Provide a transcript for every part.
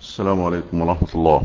السلام عليكم ورحمة الله.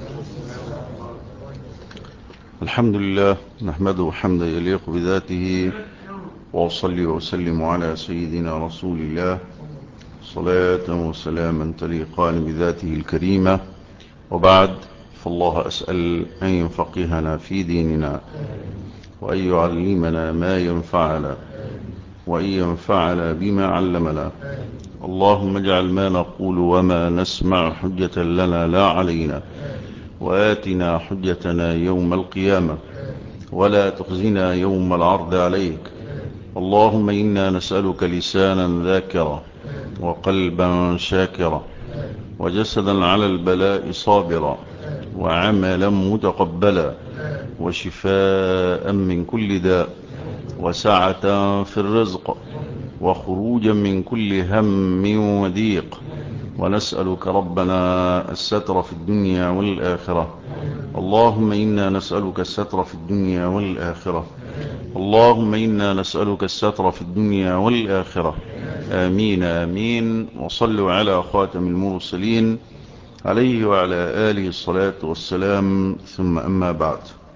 الحمد لله نحمده حمدا يليق بذاته، وأصلي وأسلم على سيدنا رسول الله صلاة وسلاما تليقان بذاته الكريمة. وبعد، فالله أسأل أن يفقهنا في ديننا، وأن يعلمنا ما ينفعنا، وأن ينفعنا بما علمنا. اللهم اجعل ما نقول وما نسمع حجة لنا لا علينا، وآتنا حجتنا يوم القيامة، ولا تخزنا يوم العرض عليك. اللهم إنا نسألك لسانا ذاكرا، وقلبا شاكرا، وجسدا على البلاء صابرا، وعملا متقبلا، وشفاء من كل داء، وسعة في الرزق، وخروجا من كل هم وضيق. ونسألك ربنا الستر في الدنيا والآخرة. اللهم إنا نسألك الستر في الدنيا والآخرة. اللهم إنا نسألك الستر في الدنيا والآخرة. آمين آمين. وصلوا على خاتم المرسلين عليه وعلى آله الصلاة والسلام، ثم أما بعد.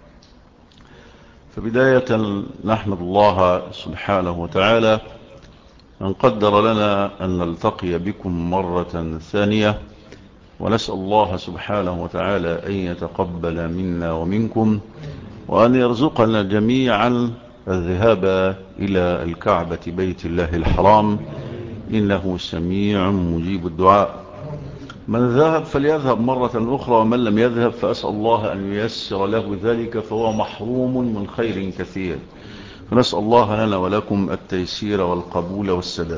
فبداية نحمد الله سبحانه وتعالى أن قدر لنا أن نلتقي بكم مرة ثانية، ونسأل الله سبحانه وتعالى أن يتقبل منا ومنكم، وأن يرزقنا جميعا الذهاب إلى الكعبة بيت الله الحرام، إنه سميع مجيب الدعاء. من ذهب فليذهب مرة أخرى، ومن لم يذهب فأسأل الله أن ييسر له ذلك، فهو محروم من خير كثير. فنسأل الله لنا ولكم التيسير والقبول والسداد.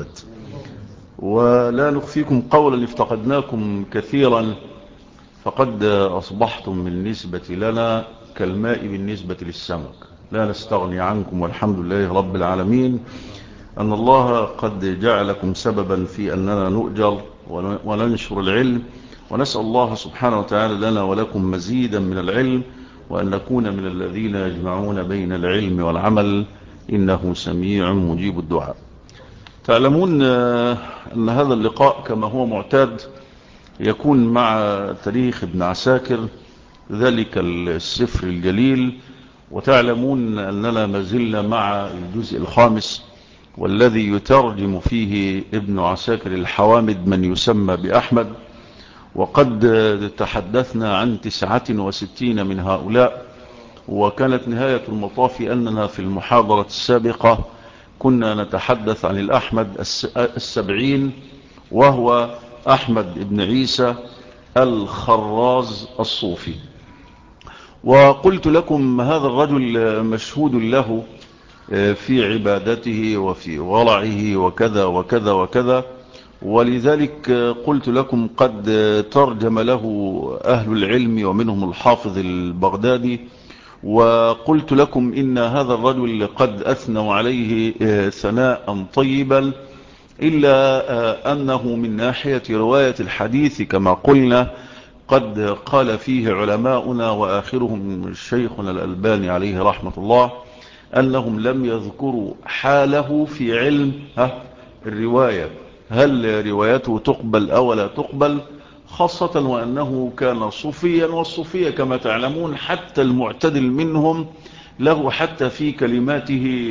ولا نخفيكم قولا افتقدناكم كثيرا، فقد أصبحتم بالنسبة لنا كالماء بالنسبة للسمك، لا نستغني عنكم، والحمد لله رب العالمين أن الله قد جعلكم سببا في أننا نؤجر وننشر العلم. ونسأل الله سبحانه وتعالى لنا ولكم مزيدا من العلم، وأن نكون من الذين يجمعون بين العلم والعمل، إنه سميع مجيب الدعاء. تعلمون أن هذا اللقاء كما هو معتاد يكون مع تاريخ ابن عساكر، ذلك السفر الجليل. وتعلمون أننا ما زلنا مع الجزء الخامس، والذي يترجم فيه ابن عساكر الحوامد من يسمى بأحمد. وقد تحدثنا عن 69 من هؤلاء، وكانت نهاية المطاف أننا في المحاضرة السابقة كنا نتحدث عن الأحمد 70، وهو أحمد بن عيسى الخراز الصوفي. وقلت لكم هذا الرجل مشهود له في عبادته وفي ورعه وكذا وكذا وكذا، ولذلك قلت لكم قد ترجم له أهل العلم ومنهم الحافظ البغدادي. وقلت لكم إن هذا الرجل قد أثنوا عليه ثناء طيبا، إلا أنه من ناحية رواية الحديث كما قلنا قد قال فيه علماؤنا، وآخرهم شيخنا الألباني عليه رحمة الله، أنهم لم يذكروا حاله في علم الرواية، هل روايته تقبل أو لا تقبل، خاصة وأنه كان صوفيا، والصوفية كما تعلمون حتى المعتدل منهم له حتى في كلماته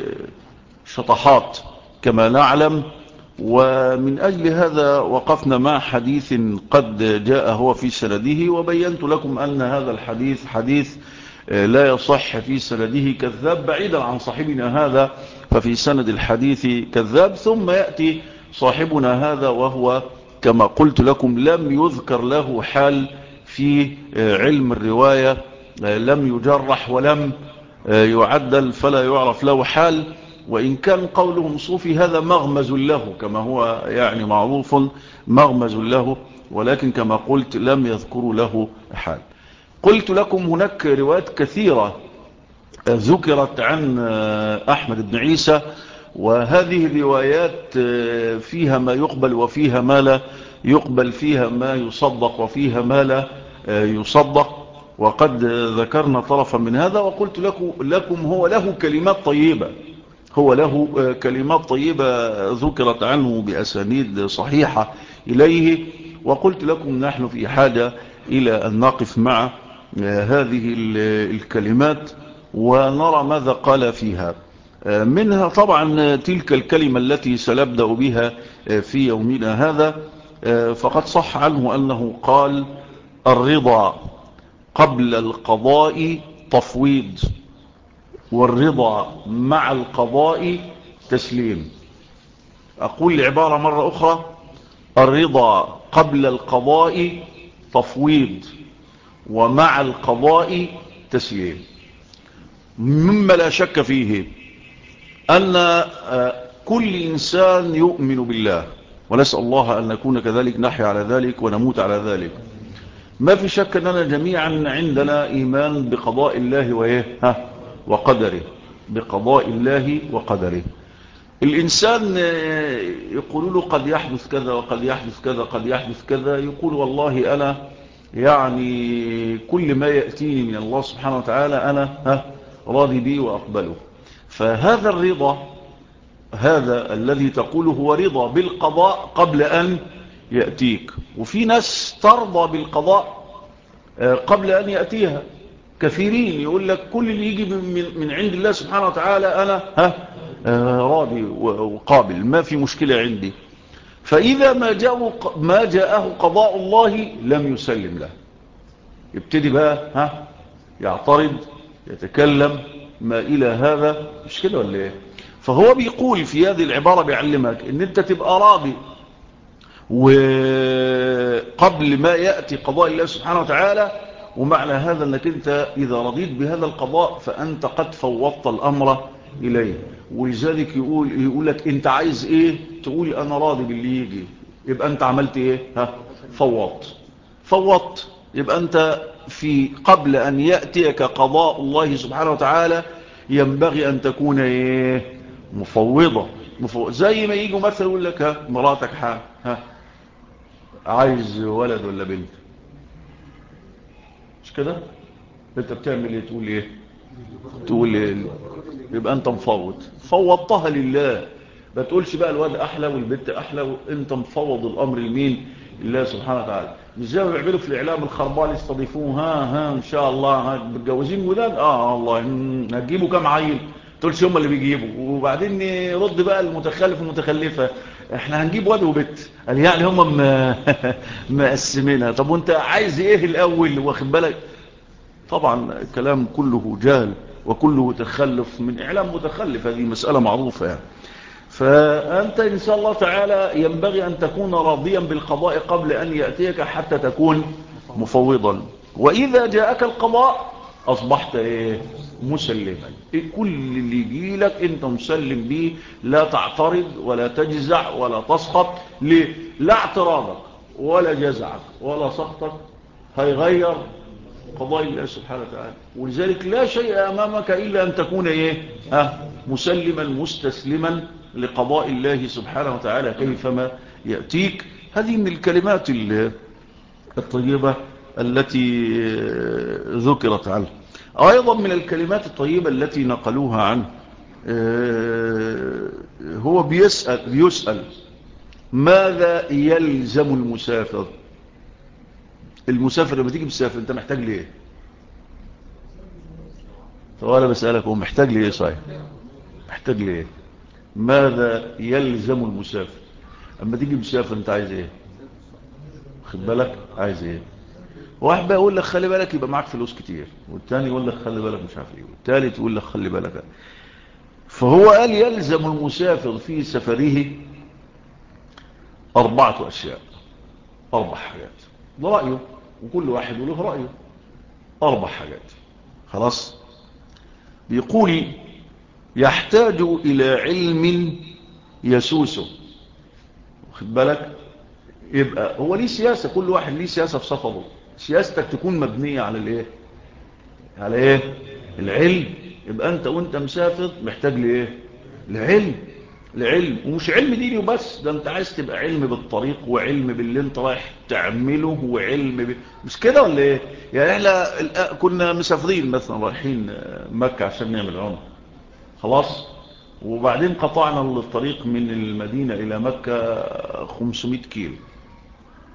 شطحات كما نعلم. ومن أجل هذا وقفنا مع حديث قد جاء هو في سنده، وبينت لكم أن هذا الحديث حديث لا يصح في سنده كذاب، بعيدا عن صاحبنا هذا ففي سند الحديث كذاب. ثم يأتي صاحبنا هذا وهو كما قلت لكم لم يذكر له حال في علم الرواية، لم يجرح ولم يعدل، فلا يعرف له حال. وإن كان قولهم صوفي هذا مغمز له كما هو يعني معروف، مغمز له، ولكن كما قلت لم يذكروا له حال. قلت لكم هناك روايات كثيرة ذكرت عن أحمد بن عيسى، وهذه الروايات فيها ما يقبل وفيها ما لا يقبل، فيها ما يصدق وفيها ما لا يصدق. وقد ذكرنا طرفا من هذا، وقلت لكم هو له كلمات طيبة، هو له كلمات طيبة ذكرت عنه بأسانيد صحيحة إليه. وقلت لكم نحن في حاجة إلى أن نقف مع هذه الكلمات ونرى ماذا قال فيها. منها طبعا تلك الكلمة التي سنبدأ بها في يومنا هذا. فقد صح عنه أنه قال: الرضا قبل القضاء تفويض، والرضا مع القضاء تسليم. أقول العبارة مرة أخرى: الرضا قبل القضاء تفويض، ومع القضاء تسليم. مما لا شك فيه أن كل إنسان يؤمن بالله، ونسأل الله أن نكون كذلك، نحيا على ذلك ونموت على ذلك. ما في شك أننا جميعا عندنا إيمان بقضاء الله وقدره، بقضاء الله وقدره. الإنسان يقول له قد يحدث كذا وقد يحدث كذا قد يحدث كذا، يقول والله أنا يعني كل ما يأتيني من الله سبحانه وتعالى أنا راضي به وأقبله. فهذا الرضا، هذا الذي تقوله هو رضا بالقضاء قبل أن يأتيك. وفي ناس ترضى بالقضاء قبل أن يأتيها. كثيرين يقول لك كل اللي يجي من عند الله سبحانه وتعالى أنا راضي وقابل، ما في مشكلة عندي. فإذا ما جاءه قضاء الله لم يسلم له، يبتدي بقى يعترض، يتكلم، ما إلى هذا. مش كده ولا ايه؟ فهو بيقول في هذه العبارة، بيعلمك ان انت تبقى راضي وقبل ما يأتي قضاء الله سبحانه وتعالى. ومعنى هذا انك انت اذا رضيت بهذا القضاء فانت قد فوضت الامر اليه. ولذلك يقول لك انت عايز ايه؟ تقول انا راضي باللي يجي. يبقى انت عملت ايه؟ فوضت. يبقى انت في قبل ان يأتيك قضاء الله سبحانه وتعالى ينبغي ان تكون ايه؟ مفوضة. زي ما يجوا مثلا يقول لك مراتك عايز ولد ولا بنت، مش كده؟ انت بتعمل ايه؟ تقول ايه؟ يبقى انت فوضتها لله. ما تقولش بقى الواد احلى والبنت احلى، انت مفوض الامر لمين؟ الله سبحانه وتعالى. مش زي ما بيعملوا في الاعلام الخربان، يستضيفوه ان شاء الله متجوزين ولاد، والله هتجيبوا كام عيل؟ تقولش هم اللي بيجيبوا. وبعدين يرد بقى المتخلف والمتخلفه: احنا هنجيب واد وبنت. قال يعني هم مقسمينها. طب وانت عايز ايه الاول؟ واخد بالك؟ طبعا الكلام كله جهل وكله تخلف من اعلام متخلف، هذه مسألة معروفة يعني. فأنت إن شاء الله تعالى ينبغي أن تكون راضيا بالقضاء قبل أن يأتيك حتى تكون مفوضا. وإذا جاءك القضاء أصبحت مسلما. كل اللي يجي لك أنت مسلم به، لا تعترض ولا تجزع ولا تسقط. ليه؟ لا اعتراضك ولا جزعك ولا سقطك هيغير قضاء الله سبحانه وتعالى. ولذلك لا شيء أمامك إلا أن تكون مسلما مستسلما لقضاء الله سبحانه وتعالى كيفما يأتيك. هذه من الكلمات الطيبة التي ذكرت عنه. أيضا من الكلمات الطيبة التي نقلوها عنه، هو بيسأل ماذا يلزم المسافر؟ المسافر لما تيجي مسافر انت محتاج ليه؟ فأنا بسألك هو محتاج ليه؟ صحيح محتاج ليه؟ ماذا يلزم المسافر؟ اما تيجي مسافر انت عايز ايه؟ خد بالك عايز ايه؟ واحد بقى يقول لك خلي بالك يبقى معاك فلوس كتير، والتاني يقول لك خلي بالك مش عارف ايه، والتالت يقول لك خلي بالك. فهو قال يلزم المسافر في سفره 4 أشياء، 4 حاجات. ده رأيه، وكل واحد له رأيه. 4 حاجات. خلاص. بيقول يحتاج إلى علم يسوسه. خد بالك؟ يبقى هو ليه سياسة، كل واحد ليه سياسة في سفره. سياستك تكون مبنية على الايه؟ على ايه؟ العلم. يبقى انت وانت مسافر محتاج لايه؟ العلم. ومش علم ديني وبس، ده انت عايز تبقى علم بالطريق، وعلم باللي انت رايح تعمله، وعلم مش كده ولا ايه؟ يعني احنا كنا مسافرين مثلا رايحين مكة عشان نعمل عمره. خلاص. وبعدين قطعنا الطريق من المدينة الى مكة 500 كيلو.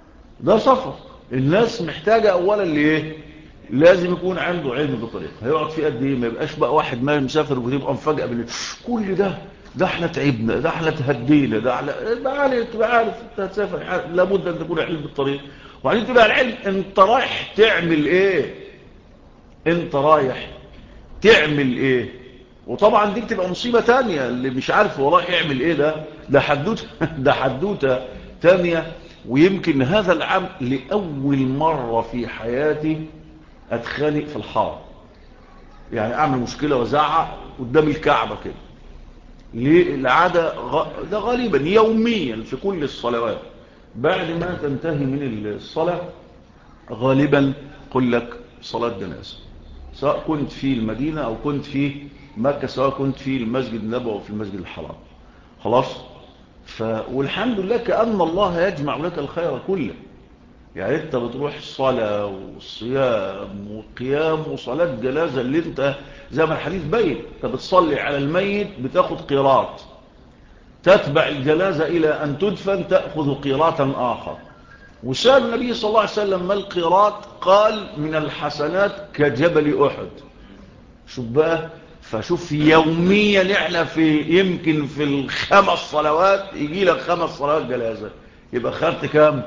ده سفر. الناس محتاجة اولا لايه؟ لازم يكون عنده علم بطريقة هيقعد فيه قد ايه، ما يبقاش بقى واحد ما مسافر وتبقى مفاجأة كل ده احنا تعبنا، ده احنا تهدينا، ده احنا تبقى عارف انت هتسافر لابد ان تكون علم بالطريق. وبعدين تبقى العلم انت رايح تعمل ايه، انت رايح تعمل ايه. وطبعا دي بتبقى مصيبة تانية، اللي مش عارف هو رايح يعمل ايه ده حدوته ده حدوته تانية. ويمكن هذا العام لأول مرة في حياتي اتخانق في الحرم، يعني اعمل مشكلة وزعق قدام الكعبة كده. ليه؟ العادة ده غالبا يوميا في كل الصلوات بعد ما تنتهي من الصلاة غالبا قل لك صلاة جنازة، سواء كنت في المدينة او كنت في مكة، سواء كنت في المسجد النبوي او في المسجد الحرام. خلاص. والحمد لله كأن الله يجمع لك الخير كله. يعني انت بتروح الصلاة والصيام والقيام وصلاة جنازة اللي انت زي ما الحديث بين، انت بتصلي على الميت بتاخد قيراط، تتبع الجنازة الى ان تدفن تأخذ قيراطا اخر. وسأل النبي صلى الله عليه وسلم ما القيراط؟ قال من الحسنات كجبل احد. شوف بقى، فشوف يوميا احنا يمكن في الخمس صلوات يجي لك 5 صلوات جنازة، يبقى خدت كام؟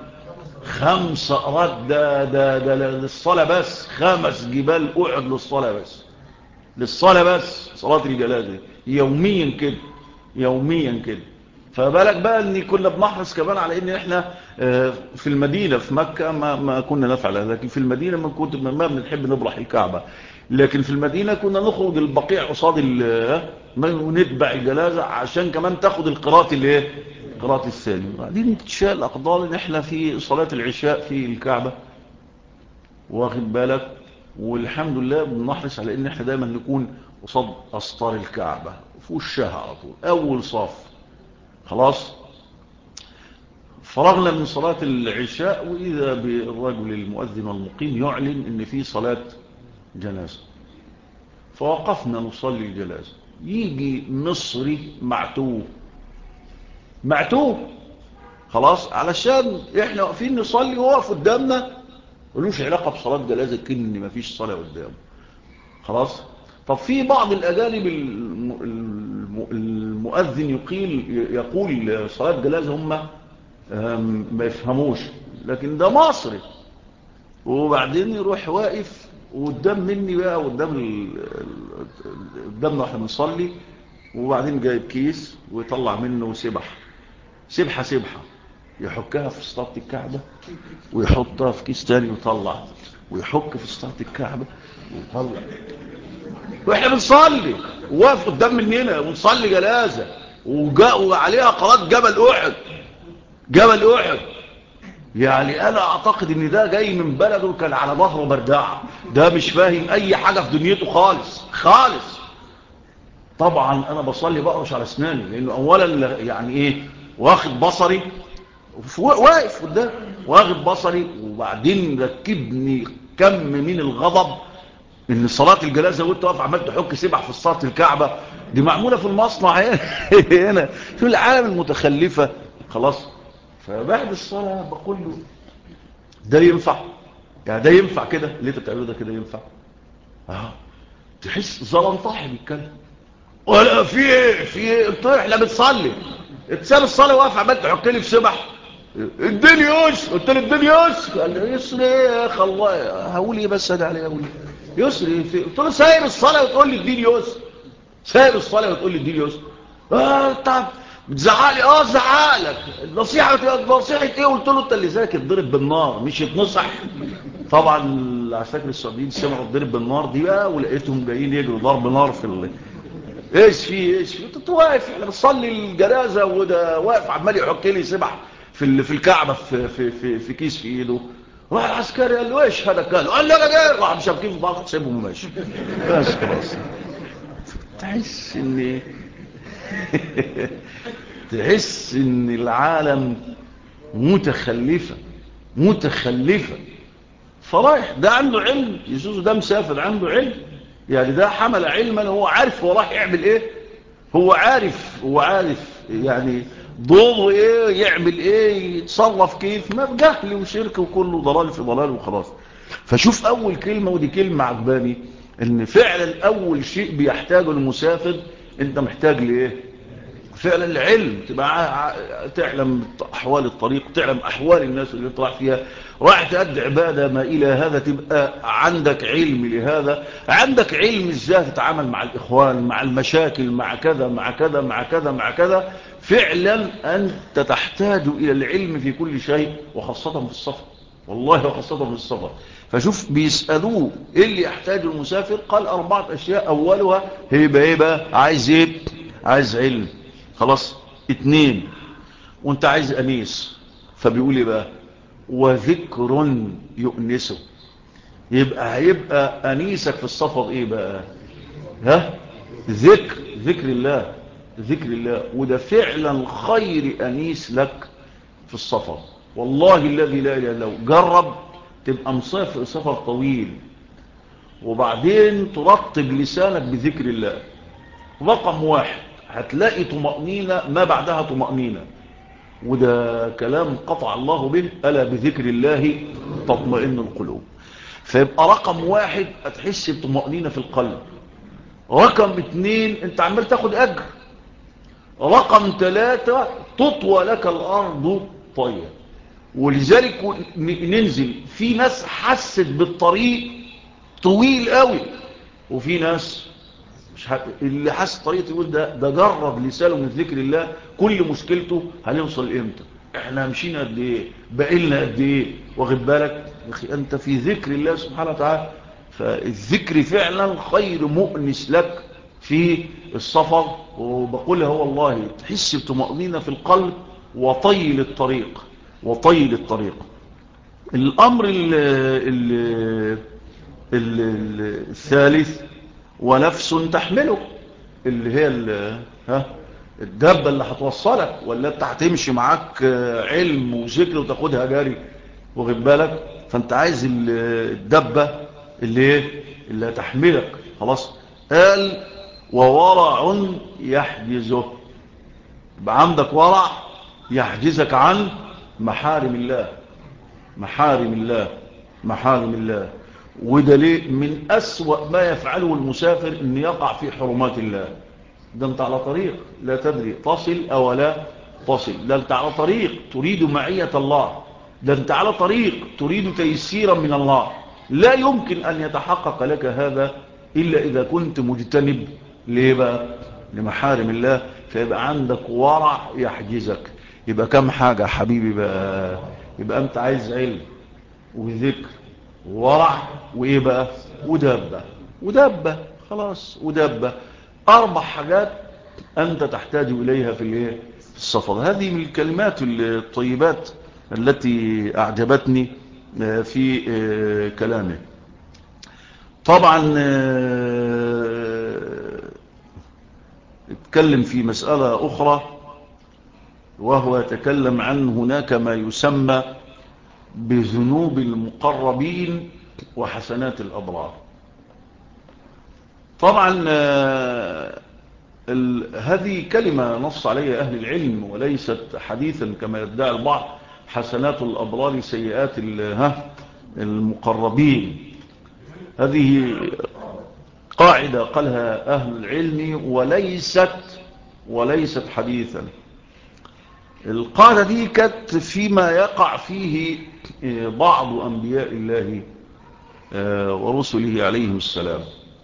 5 رد. ده للصلاة بس، 5 جبال احد للصلاة بس، للصلاة بس، صلاة الجنازة يوميا كده، يوميا كده. فبالك بقى ان كنا بنحرص كمان على ان احنا في المدينة في مكة ما كنا نفعل هذا، لكن في المدينة ما بنحب نبرح الكعبة، لكن في المدينة كنا نخرج البقيع قصاد ونتبع الجنازة عشان كمان تاخد القراءة الايه، قراءة الثاني. بعدين تشاء الاقدار ان احنا في صلاة العشاء في الكعبة، واخد بالك. والحمد لله بنحرص على ان احنا دايما نكون قصاد اسطار الكعبة في وشها على طول اول صف. خلاص. فرغنا من صلاة العشاء وإذا بالرجل المؤذن والمقيم يعلن إن في صلاة جنازة، فوقفنا نصلي الجنازة. يجي مصري معتوه خلاص، علشان احنا واقفين نصلي وواقف قدامنا ملوش علاقة بصلاة جنازة، كأن مفيش صلاة قدامه. خلاص. طب في بعض الأجانب المؤذن يقول صلاة جنازة هم ما يفهموش، لكن ده مصري. وبعدين يروح واقف وقدام مني بقى قدامنا واحنا بنصلي، وبعدين جايب كيس ويطلع منه سبحة يحكها في سطاة الكعبة ويحطها في كيس تاني ويطلع، ويحك في سطاة الكعبة ويطلع، واحنا بنصلي وواقف قدام مننا ونصلي جنازة وعليها قرات جبل احد. يعني انا اعتقد ان ده جاي من بلده كان على ظهره بردعه، ده مش فاهم اي حاجه في دنيته خالص. طبعا انا بصلي بقرش على اسناني، لانه اولا يعني ايه، واخد بصري واقف قدام واخد بصري، وبعدين ركبني كم من الغضب ان صلاه الجنازه وانت واقف عمال تحك سبح في صلاه الكعبه، دي معموله في المصنع هنا في العالم المتخلفه. خلاص. فبعد الصلاه بقول له ده ينفع؟ يعني ده ينفع كده اللي انت بتعمله ده كده ينفع؟ تحس زلنطاحي بيتكلم، ولا في ايه قلت له احنا بنصلي، اتساب الصلاه واقف عمال تحك لي في سبح، اديني يسر. قلت له اديني يسر. قال لي يسر ايه يا اخي، الله هقول ايه بس انا عليه هقول ايه يسر ايه؟ قلت له سايب الصلاه وتقول لي اديني يسر، سايب الصلاه وتقول لي اديني يسر. طب بتزعق لي؟ زعق لك. نصيحه ايه؟ قلت له انت اللي ذاكر ضرب بالنار مش يتنصح. طبعا العساكر السعوديين سمعوا الضرب بالنار دي بقى، ولقيتهم جايين يجروا ضرب نار في ايش انت واقف احنا بنصلي الجنازه وده واقف عمال يحك لي سبح في الكعبه في كيس في ايده. راح العسكري قال له ايش هذا؟ قال له انا جاي. راح مشابكين في بعض سيبهم وماشي. بس خلاص. تحس ان تحس ان العالم متخلفه. فرايح ده عنده علم، يسوس ده مسافر عنده علم، يعني ده حمل علما، هو عارف هو راح يعمل ايه، هو عارف يعني دوره ايه، يعمل ايه، يتصرف كيف، ما بجهل وشرك وكله ضلال في ضلال وخلاص. فشوف اول كلمة، ودي كلمة عجباني، ان فعلا اول شيء بيحتاجه المسافر، انت محتاج لايه؟ فعلا العلم، تبقى تعلم احوال الطريق، تعلم احوال الناس اللي انت رايح فيها، رايح تأدي عبادة ما الى هذا، تبقى عندك علم لهذا، عندك علم ازاي تتعامل مع الاخوان، مع المشاكل، مع كذا مع كذا مع كذا مع كذا. فعلا انت تحتاج الى العلم في كل شيء، وخاصة في السفر، والله وخاصة في السفر. فشوف بيسألوه ايه اللي يحتاج المسافر، قال 4 اشياء، اولها هيبقى ايه بقى، عايز ايه؟ عايز علم، خلاص. 2، وانت عايز انيس، فبيقول ايه بقى؟ وذكر يؤنسه. هيبقى انيسك في السفر ايه بقى؟ ها؟ ذكر الله، ذكر الله. وده فعلا خير انيس لك في السفر، والله الذي لا اله الا هو. جرب تبقى مسافر سفر طويل، وبعدين ترطب لسانك بذكر الله. رقم 1 هتلاقي طمأنينة ما بعدها طمأنينة، وده كلام قطع الله به، ألا بذكر الله تطمئن القلوب. فيبقى رقم 1 هتحس بطمأنينة في القلب. رقم 2 انت عمال تاخد أجر. رقم 3 تطوى لك الأرض طية. ولذلك ننزل، في ناس حست بالطريق طويل قوي، وفي ناس مش اللي حس طريقة يقول ده جرب لسانه من ذكر الله، كل مشكلته هنوصل امتى، احنا مشينا قد ايه، بقيلنا قد ايه، واخد بالك يا اخي انت في ذكر الله سبحانه وتعالى. فالذكر فعلا خير مؤنس لك في السفر. وبقولها هو والله تحس بطمأنينة في القلب، وطيل الطريق، وطيل الطريق. الامر الثالث، ونفس تحمله، اللي هي الدابة اللي هتوصلك، ولا انت هتمشي معاك علم وذكر وتاخدها جاري، واخد بالك. فانت عايز الدابة اللي هتحملك، خلاص. قال وورع يحجزه. يبقى عندك ورع يحجزك عن محارم الله، محارم الله، محارم الله. وده ليه من أسوأ ما يفعله المسافر ان يقع في حرمات الله. ده انت على طريق لا تدري تصل او لا تصل، ده انت على طريق تريد معية الله، ده انت على طريق تريد تيسيرا من الله. لا يمكن ان يتحقق لك هذا الا اذا كنت مجتنب ليه بقى؟ لمحارم الله. فيبقى عندك ورع يحجزك. يبقى كم حاجة يا حبيبي بقى؟ يبقى انت عايز علم وذكر وورع وايه بقى؟ ودابة، ودابة، خلاص، ودابة. 4 حاجات انت تحتاج اليها في السفر. هذه من الكلمات الطيبات التي اعجبتني في كلامه. طبعا اتكلم في مسألة اخرى، وهو يتكلم عن هناك ما يسمى بذنوب المقربين وحسنات الأبرار. طبعا هذه كلمة نص عليها أهل العلم، وليست حديثا كما يدعي البعض، حسنات الأبرار سيئات المقربين. هذه قاعدة قالها أهل العلم، وليست حديثا. القاعدة دي كانت فيما يقع فيه بعض أنبياء الله ورسله عليهم السلام.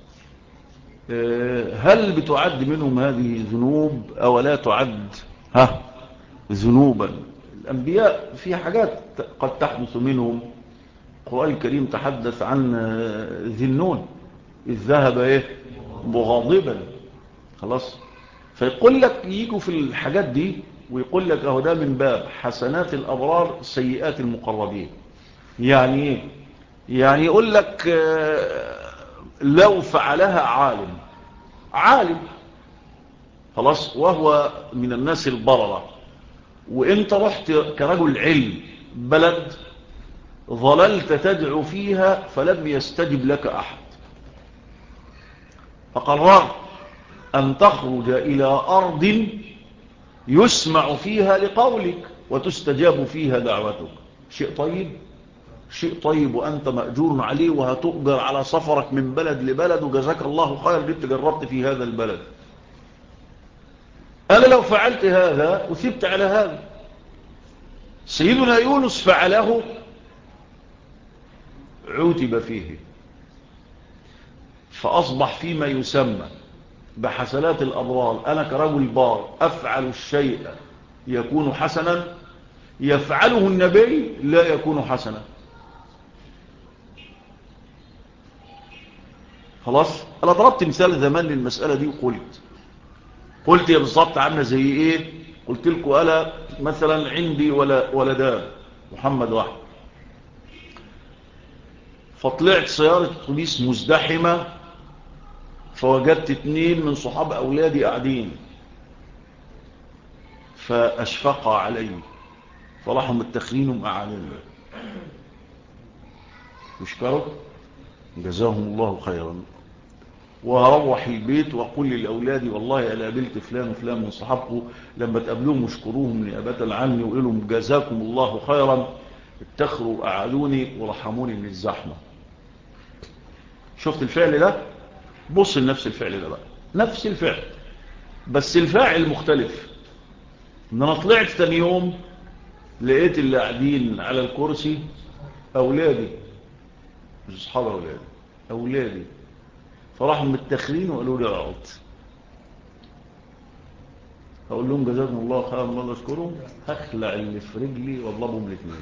هل بتعد منهم هذه ذنوب أو لا تعد ذنوبا؟ الأنبياء في حاجات قد تحدث منهم. القرآن الكريم تحدث عن ذي النون إذ ذهب مغاضبا، خلاص. فيقول لك يجوا في الحاجات دي ويقول لك اهو ده من باب حسنات الأبرار سيئات المقربين. يعني ايه؟ يعني يقول لك لو فعلها عالم خلاص، وهو من الناس البررة، وانت رحت كرجل علم بلد، ظللت تدعو فيها فلم يستجب لك أحد، فقررت أن تخرج إلى أرض يسمع فيها لقولك وتستجاب فيها دعوتك. شيء طيب، شيء طيب، وأنت مأجور عليه وهتؤجر على سفرك من بلد لبلد، وجزاك الله خير جبت جربت في هذا البلد. أنا لو فعلت هذا وثبت على هذا. سيدنا يونس فعله عوتب فيه، فأصبح فيما يسمى بحسنات الأبرار. أنا كرجل بار أفعل الشيء يكون حسنا، يفعله النبي لا يكون حسنا. خلاص. أنا ضربت مثال زمان للمسألة دي وقلت يا بالظبط عامله زي ايه. قلت لكم انا مثلا عندي ولدان، محمد واحد، فطلعت سيارة اتوبيس مزدحمة، فوجدت 2 من صحاب اولادي قاعدين، فاشفق علي فراحوا متخذينهم قاعدين. يشكروا جزاهم الله خيرا. وهروح البيت واقول للاولادي والله انا قابلت فلان وفلان من صحابكم، لما تقابلوهم اشكروهم نيابه عني وقولوا لهم جزاكم الله خيرا، اتخروا قعدوني ورحموني من الزحمه. شفت الفعل ده؟ بص لنفس الفعل ده بقى، نفس الفعل بس الفاعل مختلف. ان انا طلعت ثاني يوم لقيت اللي قاعدين على الكرسي اولادي، مش اصحاب اولادي، فراحوا متخرين وقالوا لي اقعد. هقول لهم جزاكم الله خيرا الله اشكرهم، هخلع اللي في رجلي واضربهم الاثنين.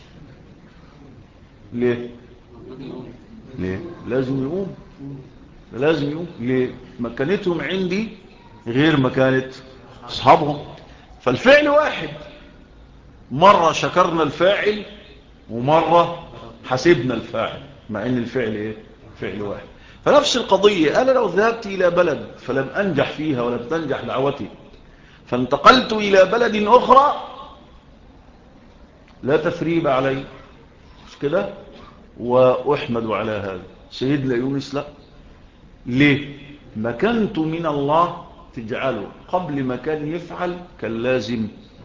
ليه لازم يقوم ليه؟ مكانتهم عندي غير مكانة اصحابهم. فالفعل واحد، مرة شكرنا الفاعل ومرة حسبنا الفاعل، مع ان الفعل فعل واحد. فنفس القضية، انا لو ذهبت الى بلد فلم انجح فيها ولم تنجح دعوتي، فانتقلت الى بلد اخرى، لا تثريب علي، مش كده؟ واحمد على هذا. سيدنا يونس لا. ليه؟ مكانته من الله تجعله قبل ما كان يفعل كان لازم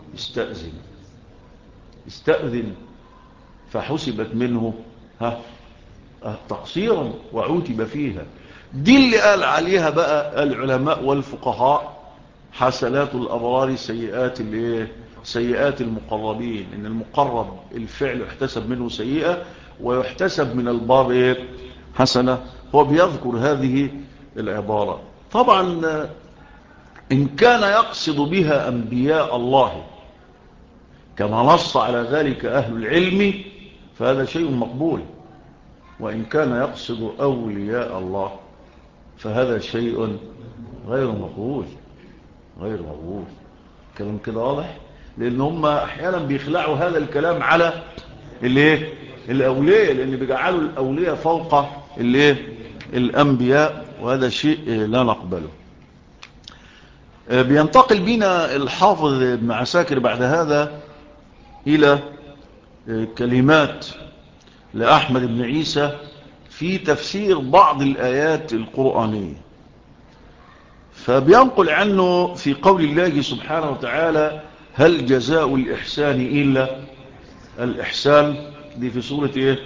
يستأذن، فحسبت منه تقصيرا وعوتب فيها. دي اللي قال عليها بقى العلماء والفقهاء حسنات الأبرار سيئات المقربين. إن المقرب الفعل يحتسب منه سيئة ويحتسب من البار حسنة. هو بيذكر هذه العبارة. طبعا إن كان يقصد بها أنبياء الله كما نص على ذلك أهل العلم فهذا شيء مقبول، وإن كان يقصد أولياء الله فهذا شيء غير مقبول. كلام كده واضح، لأن هم أحيانا بيخلعوا هذا الكلام على الأولياء، لأن بيجعلوا الأولياء فوق الأنبياء، وهذا شيء لا نقبله. بينتقل بنا الحافظ ابن عساكر بعد هذا إلى كلمات لأحمد بن عيسى في تفسير بعض الآيات القرآنية. فبينقل عنه في قول الله سبحانه وتعالى هل جزاء الإحسان إلا الإحسان. دي في سورة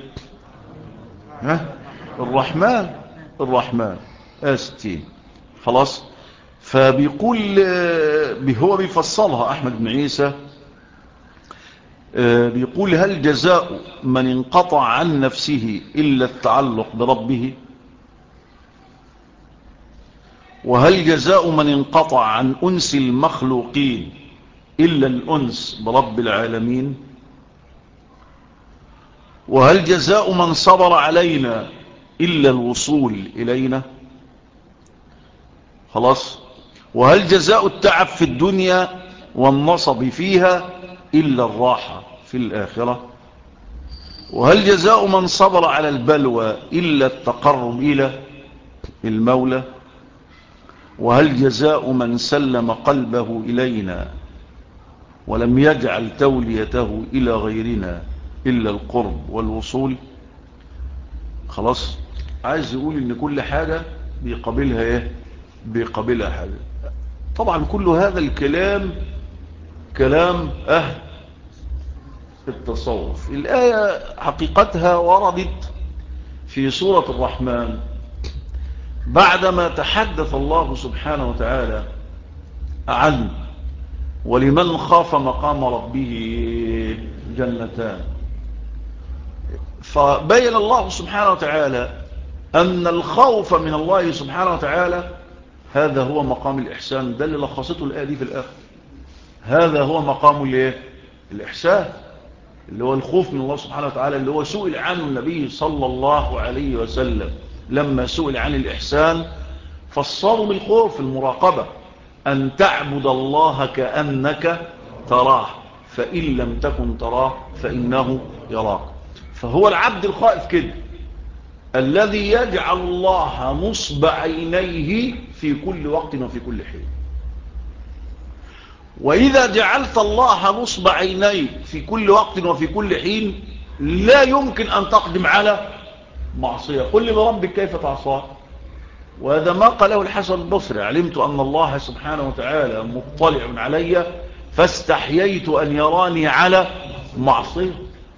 الرحمن آستين. خلاص. فبيقول هو بيفصلها أحمد بن عيسى، بيقول هل جزاء من انقطع عن نفسه إلا التعلق بربه، وهل جزاء من انقطع عن أنس المخلوقين إلا الأنس برب العالمين، وهل جزاء من صبر علينا إلا الوصول إلينا. خلاص. وهل جزاء التعب في الدنيا والنصب فيها إلا الراحة في الآخرة، وهل جزاء من صبر على البلوى إلا التقرب إلى المولى، وهل جزاء من سلم قلبه إلينا ولم يجعل توليته إلى غيرنا إلا القرب والوصول. خلاص. عايز يقول إن كل حاجة بيقابلها حاجة. طبعا كل هذا الكلام كلام أهل التصوف. الآية حقيقتها وردت في سورة الرحمن بعدما تحدث الله سبحانه وتعالى عن ولمن خاف مقام ربه جنتان، فبين الله سبحانه وتعالى أن الخوف من الله سبحانه وتعالى هذا هو مقام الإحسان. ده اللي لخصته الآية دي في الآخر. هذا هو مقام الإحسان، اللي هو الخوف من الله سبحانه وتعالى، اللي هو سئل عنه النبي صلى الله عليه وسلم لما سئل عن الإحسان فسره بالخوف، المراقبة، أن تعبد الله كأنك تراه فإن لم تكن تراه فإنه يراك. فهو العبد الخائف كده الذي يجعل الله نصب عينيه في كل وقت وفي كل حين. وإذا جعلت الله نصب عينيك في كل وقت وفي كل حين لا يمكن أن تقدم على معصية. قل لربك كيف تعصاه. وهذا ما قاله الحسن البصري: علمت أن الله سبحانه وتعالى مطلع علي فاستحييت أن يراني على معصية.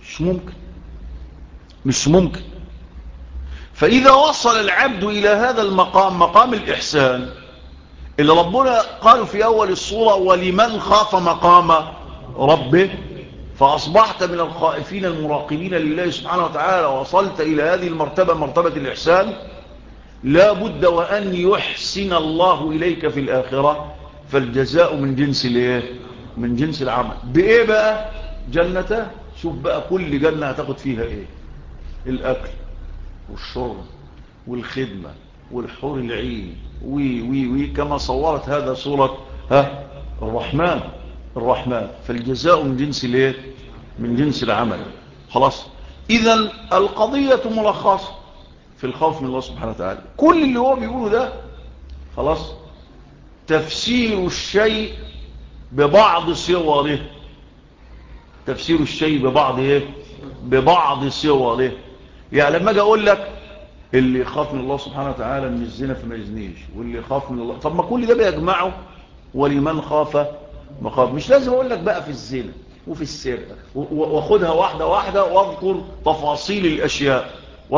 مش ممكن. فإذا وصل العبد إلى هذا المقام، مقام الإحسان اللي ربنا قال في أول الصورة ولمن خاف مقام ربه، فأصبحت من الخائفين المراقبين لله سبحانه وتعالى، وصلت إلى هذه المرتبة، مرتبة الإحسان. لا بد وأن يحسن الله إليك في الآخرة، فالجزاء من جنس العمل. بإيه بقى؟ جنتان. شوف بقى كل جنة هتاخد فيها إيه: الأكل والشرب والخدمة والحور العين وي كما صورت هذا سورة الرحمن. فالجزاء من جنس العمل. خلاص. إذن القضية ملخصة في الخوف من الله سبحانه وتعالى. كل اللي هو بيقوله ده خلاص تفسير الشيء ببعض صوره. تفسير الشيء ببعض صوره. يعني لما اجي اقول لك اللي يخاف من الله سبحانه وتعالى من الزنا فما يزنيش، واللي يخاف من الله، طب ما كل ده بيجمعه ولمن خاف مخاف. مش لازم اقول لك بقى في الزنا وفي السرقه واخدها واحده واحده واذكر تفاصيل الاشياء،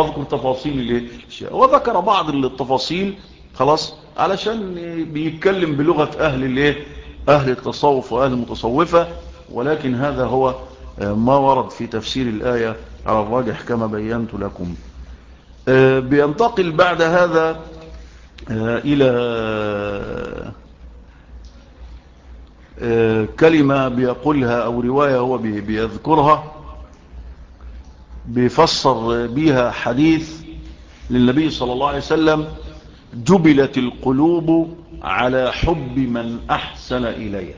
وذكر بعض التفاصيل خلاص علشان بيتكلم بلغه اهل التصوف واهل المتصوفه. ولكن هذا هو ما ورد في تفسير الآية على الراجح كما بينت لكم. بينتقل بعد هذا إلى كلمة بيقولها أو رواية هو بيذكرها، بيفسر بيها حديث للنبي صلى الله عليه وسلم: جبلت القلوب على حب من أحسن إليها.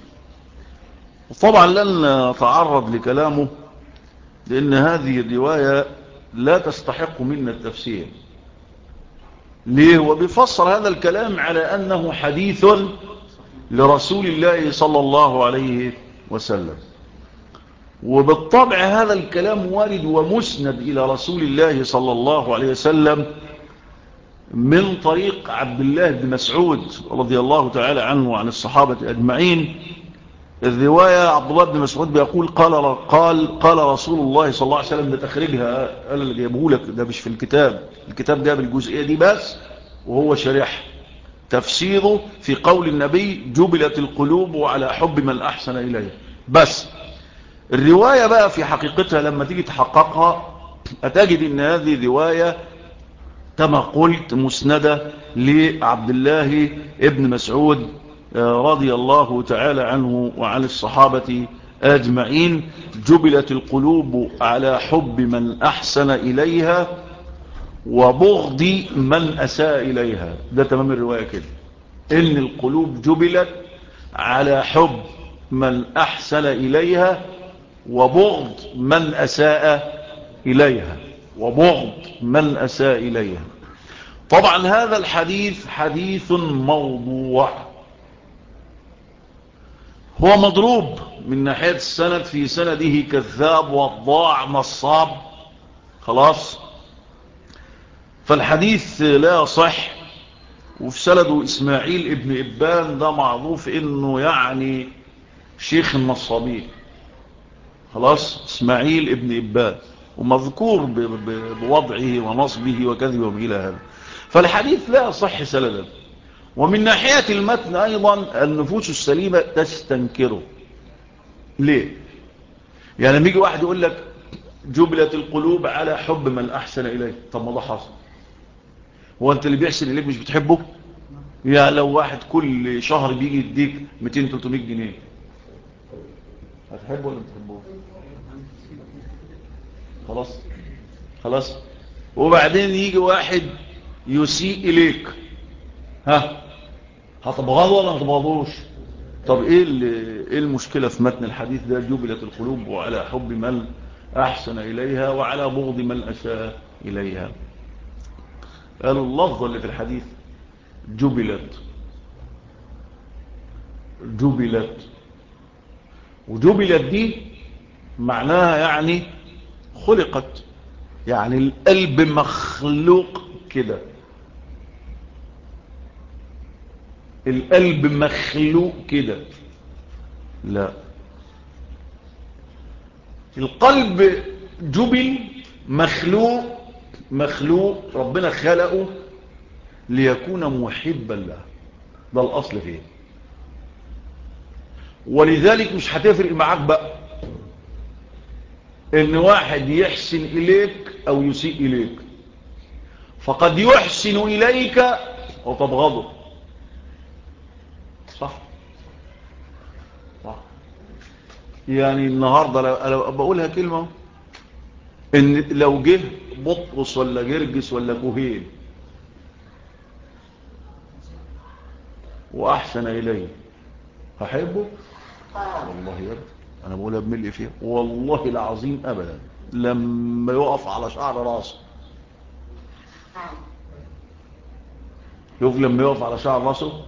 طبعا لن نتعرض لكلامه لأن هذه الرواية لا تستحق منا التفسير. ليه؟ وبيفسر هذا الكلام على أنه حديث لرسول الله صلى الله عليه وسلم، وبالطبع هذا الكلام وارد ومسند إلى رسول الله صلى الله عليه وسلم من طريق عبد الله بن مسعود رضي الله تعالى عنه وعن الصحابة أجمعين. الرواية عبد الله بن مسعود بيقول: قال رسول الله صلى الله عليه وسلم. ده تخريجها قال اللي جايبه لك ده مش في الكتاب جاب الجزئية دي بس وهو شرح تفسيره في قول النبي: جبلت القلوب على حب من أحسن إليه. بس الرواية بقى في حقيقتها لما تيجي تحققها هتجد ان هذه الرواية كما قلت مسندة لعبد الله ابن مسعود رضي الله تعالى عنه وعن الصحابة أجمعين. جبلت القلوب على حب من أحسن إليها وبغض من أساء إليها. ده تمام الرواية كده، إن القلوب جبلت على حب من أحسن إليها وبغض من أساء إليها. طبعا هذا الحديث حديث موضوع، هو مضروب من ناحية السند، في سنده كذاب وضاع نصاب خلاص، فالحديث لا صح. وفي سنده إسماعيل ابن إبان، ده معروف إنه يعني شيخ النصابين، خلاص، اسماعيل ابن إبان، ومذكور بوضعه ونصبه وكذبه إلى هذا. فالحديث لا يصح سندا. ومن ناحية المتن أيضا النفوس السليمة تستنكره. ليه؟ يعني لما يجي واحد يقول لك جبلت القلوب على حب من أحسن إليه، طب ما ده حصل. هو أنت اللي بيحسن إليك مش بتحبه؟ يعني لو واحد كل شهر بيجي يديك 200-300 جنيه هتحبه ولا بتحبه؟ خلاص خلاص. وبعدين يجي واحد يسيء إليك، هتبغضه ولا هتبغضوش؟ طب ايه المشكلة في متن الحديث ده؟ جبلت القلوب وعلى حب من احسن اليها وعلى بغض من اساء اليها. قالوا اللفظة اللي في الحديث جبلت، وجبلت دي معناها يعني خلقت، يعني القلب مخلوق كده، القلب مخلوق كده. لا، القلب جبل مخلوق ربنا خلقه ليكون محبا له، ده الأصل فيه. ولذلك مش هتفرق معاك بقى ان واحد يحسن إليك أو يسيء إليك، فقد يحسن إليك وتبغضه. صح؟ يعني النهاردة لو بقولها كلمة، ان لو جه بطرس ولا جرجس ولا كوهين وأحسن إليه هحبه؟ والله يا ابني أنا بقولها بملء فيها، والله العظيم أبدا. لما يقف على شعر راسه، لما يقف على شعر راسه،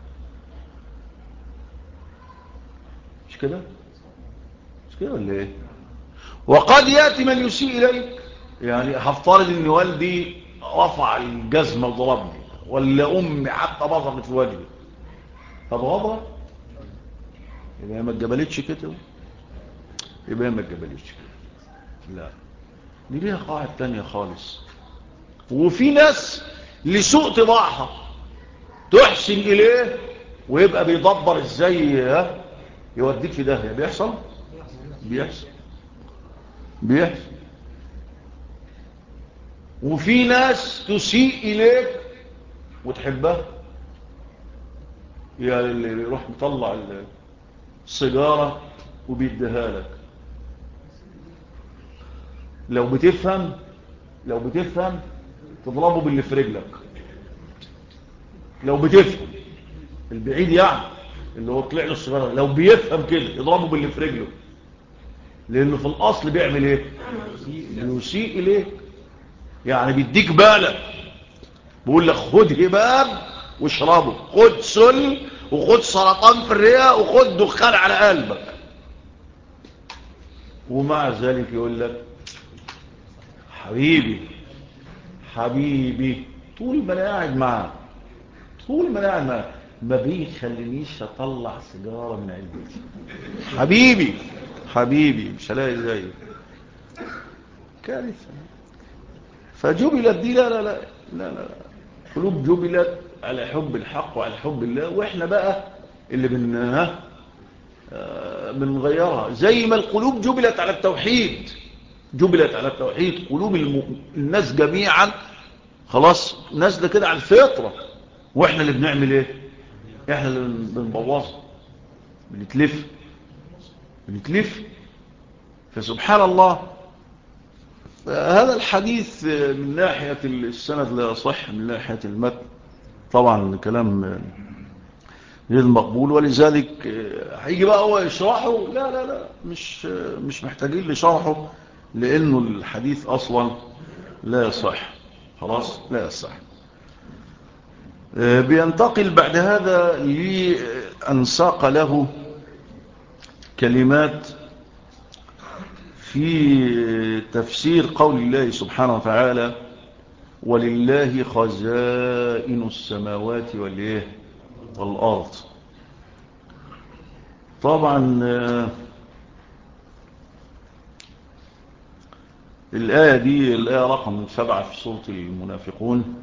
مش كده ولا ايه؟ وقد يأتي من يسيء إليك، يعني هفترض ان والدي رفع الجزمة وضربني، ولا أمي حتى بصقت في وجهي، هبغضها؟ يبقى ما اتجبلتش كده، يبقى ما اتجبلتش كده. لا، دي ليها قاعدة تانية خالص. وفي ناس لسوء طباعها تحسن إليه ويبقى بيدبر ازاي يوديك في داهية. بيحصل. وفي ناس تسيء إليك وتحبها، يعني اللي يروح مطلع السيجارة وبيديها لك، لو بتفهم تضربه باللي في رجلك. لو بتفهم البعيد يعني اللي هو طلع له السيجارة، لو بيفهم كده يضربه باللي في رجله، لأنه في الأصل بيعمل ايه؟ بيسيء إليك. يعني بيديك بالك، بيقول لك خد هباب واشربه، خد سل وخد سرطان في الرئة وخد دخان على قلبك، ومع ذلك يقول لك حبيبي طول ما انا قاعد معاه ما بيخلينيش اطلع سيجاره من علبتي. حبيبي مش هلاقي زيه. كارثه. فجبلت دي لا، قلوب جبلت على حب الحق وعلى حب الله، واحنا بقى اللي بنغيرها. زي ما القلوب جبلت على التوحيد، قلوب الناس جميعا خلاص نازله كده على الفطره، واحنا اللي بنعمل ايه؟ احنا اللي بنبوظها، بنتلف. فسبحان الله. هذا الحديث من ناحية السند لا يصح، من ناحية المتن طبعا كلام غير مقبول. ولذلك هيجي بقى هو يشرحه، لا مش محتاجين لشرحه، لأنه الحديث أصلا لا يصح. خلاص لا يصح. بينتقل بعد هذا لأن ساق له كلمات في تفسير قول الله سبحانه وتعالى: ولله خزائن السماوات والأرض. طبعا الآية دي الآية رقم 7 في سورة المنافقون،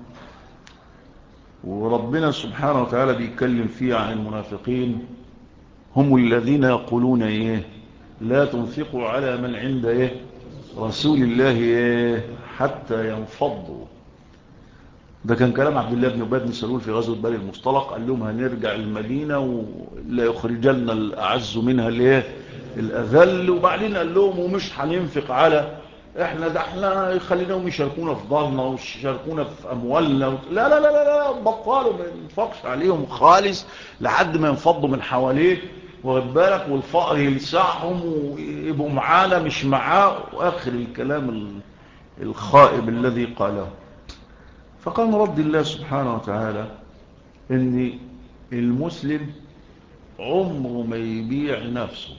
وربنا سبحانه وتعالى بيتكلم فيها عن المنافقين. هم الذين يقولون ايه؟ لا تنفقوا على من عند ايه؟ رسول الله ايه؟ حتى ينفضوا. ده كان كلام عبد الله بن أبي بن سلول في غزوة بني المصطلق، قال لهم هنرجع المدينة ولا يخرجن الأعز منها الايه؟ الأذل. وبعدين قال لهم ومش هننفق على احنا خليناهم يشاركونا في ضرنا ويشاركونا في اموالنا لا لا لا لا، بطلوا ما ينفقش عليهم خالص لحد ما ينفضوا من حواليه، واخد بالك، والفقر يلسعهم ويبقوا معانا مش معاه، واخر الكلام الخائب الذي قاله. فقال رد الله سبحانه وتعالى ان المسلم عمره ما يبيع نفسه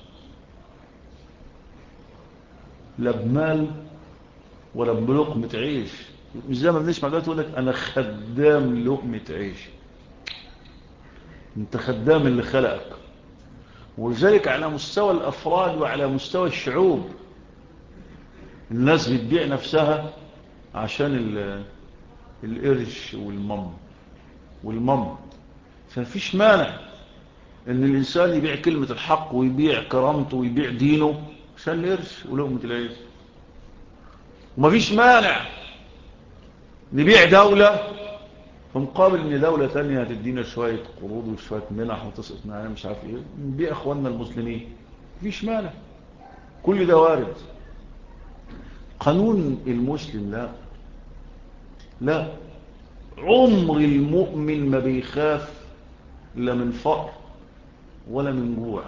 لا بمال ولا بلقمة عيش. مش زي ما بنسمع دلوقتي يقول لك انا خدام لقمة عيش. انت خدام اللي خلقك. ولذلك على مستوى الافراد وعلى مستوى الشعوب الناس بتبيع نفسها عشان القرش والمم. فمفيش مانع ان الانسان يبيع كلمة الحق ويبيع كرامته ويبيع دينه عشان القرش ولقمة العيش. ومفيش مانع نبيع دولة في مقابل ان دولة تانية هتدينا شوية قروض وشوية منح وتسقط معانا مش عارف ايه، نبيع اخواننا المسلمين. مفيش مانع، كل ده وارد. قانون المسلم لا، عمر المؤمن ما بيخاف لا من فقر ولا من جوع،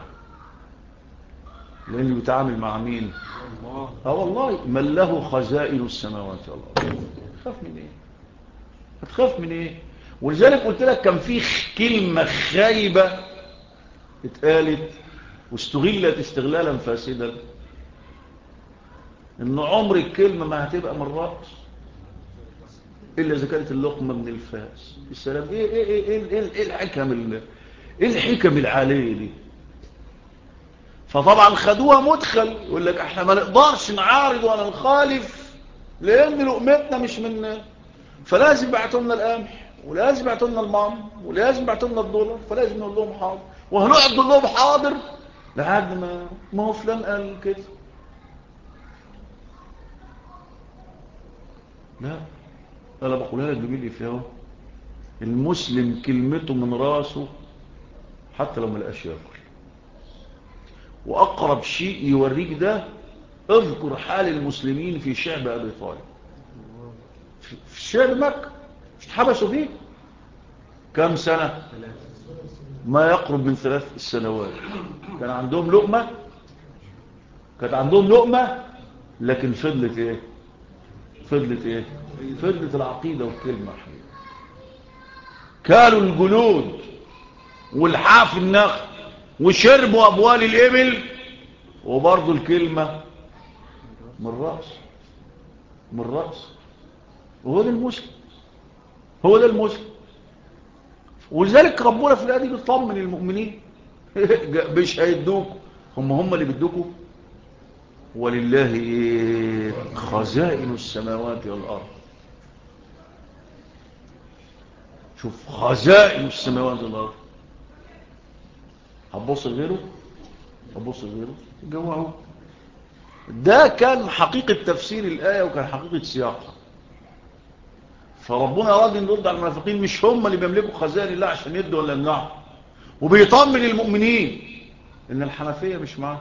لانه بيتعامل مع مين؟ والله من له خزائن السماوات والارض. خاف من ايه؟ هتخاف من ايه؟ ولذلك قلت لك كان في كلمة خايبة اتقالت واستغلت استغلالا فاسدا، ان عمر الكلمة ما هتبقى من الرأس الا اذا كانت اللقمة من الفاس. السلام. ايه الحكم العالية دي؟ فطبعا خدوها مدخل، يقول لك احنا ما نقدرش نعارض ولا نخالف لان لقمتنا مش من، فلازم يبعتوا لنا القمح ولازم يبعتوا لنا المام ولازم يبعتوا لنا الدولار، فلازم نقول لهم حاضر، وهنقعد نقول لهم حاضر لحد ما هو فلان قال كده. لا، انا بقولها لك بملء فيها. المسلم كلمته من راسه حتى لو ما لقاش ياكل. واقرب شيء يوريك ده اذكر حال المسلمين في شعب ابي طالب، في شعب مكة مش اتحبسوا فيه كم سنة؟ ما يقرب من 3 سنوات. كان عندهم لقمة، كانت عندهم لقمة، لكن فضلت ايه؟ فضلت العقيدة والكلمة. كالوا الجلود والحاف النخل وشربوا أبوال الإبل وبرضو الكلمة من رأس. وهو ده المسلم، هو ده المسلم. ولذلك ربنا في الآية دي بيطمن المؤمنين مش هيدوكوا، هم اللي بيدوكوا. ولله خزائن السماوات والأرض. شوف، خزائن السماوات والأرض. هتبص غيره جوعوا. ده كان حقيقة تفسير الآية وكان حقيقة سياقها. فربنا أراد أن يرد على المنافقين مش هم اللي بيملكوا خزائن الله عشان يدوا ولا يمنعوا، وبيطمن المؤمنين إن الحنفية مش معاه.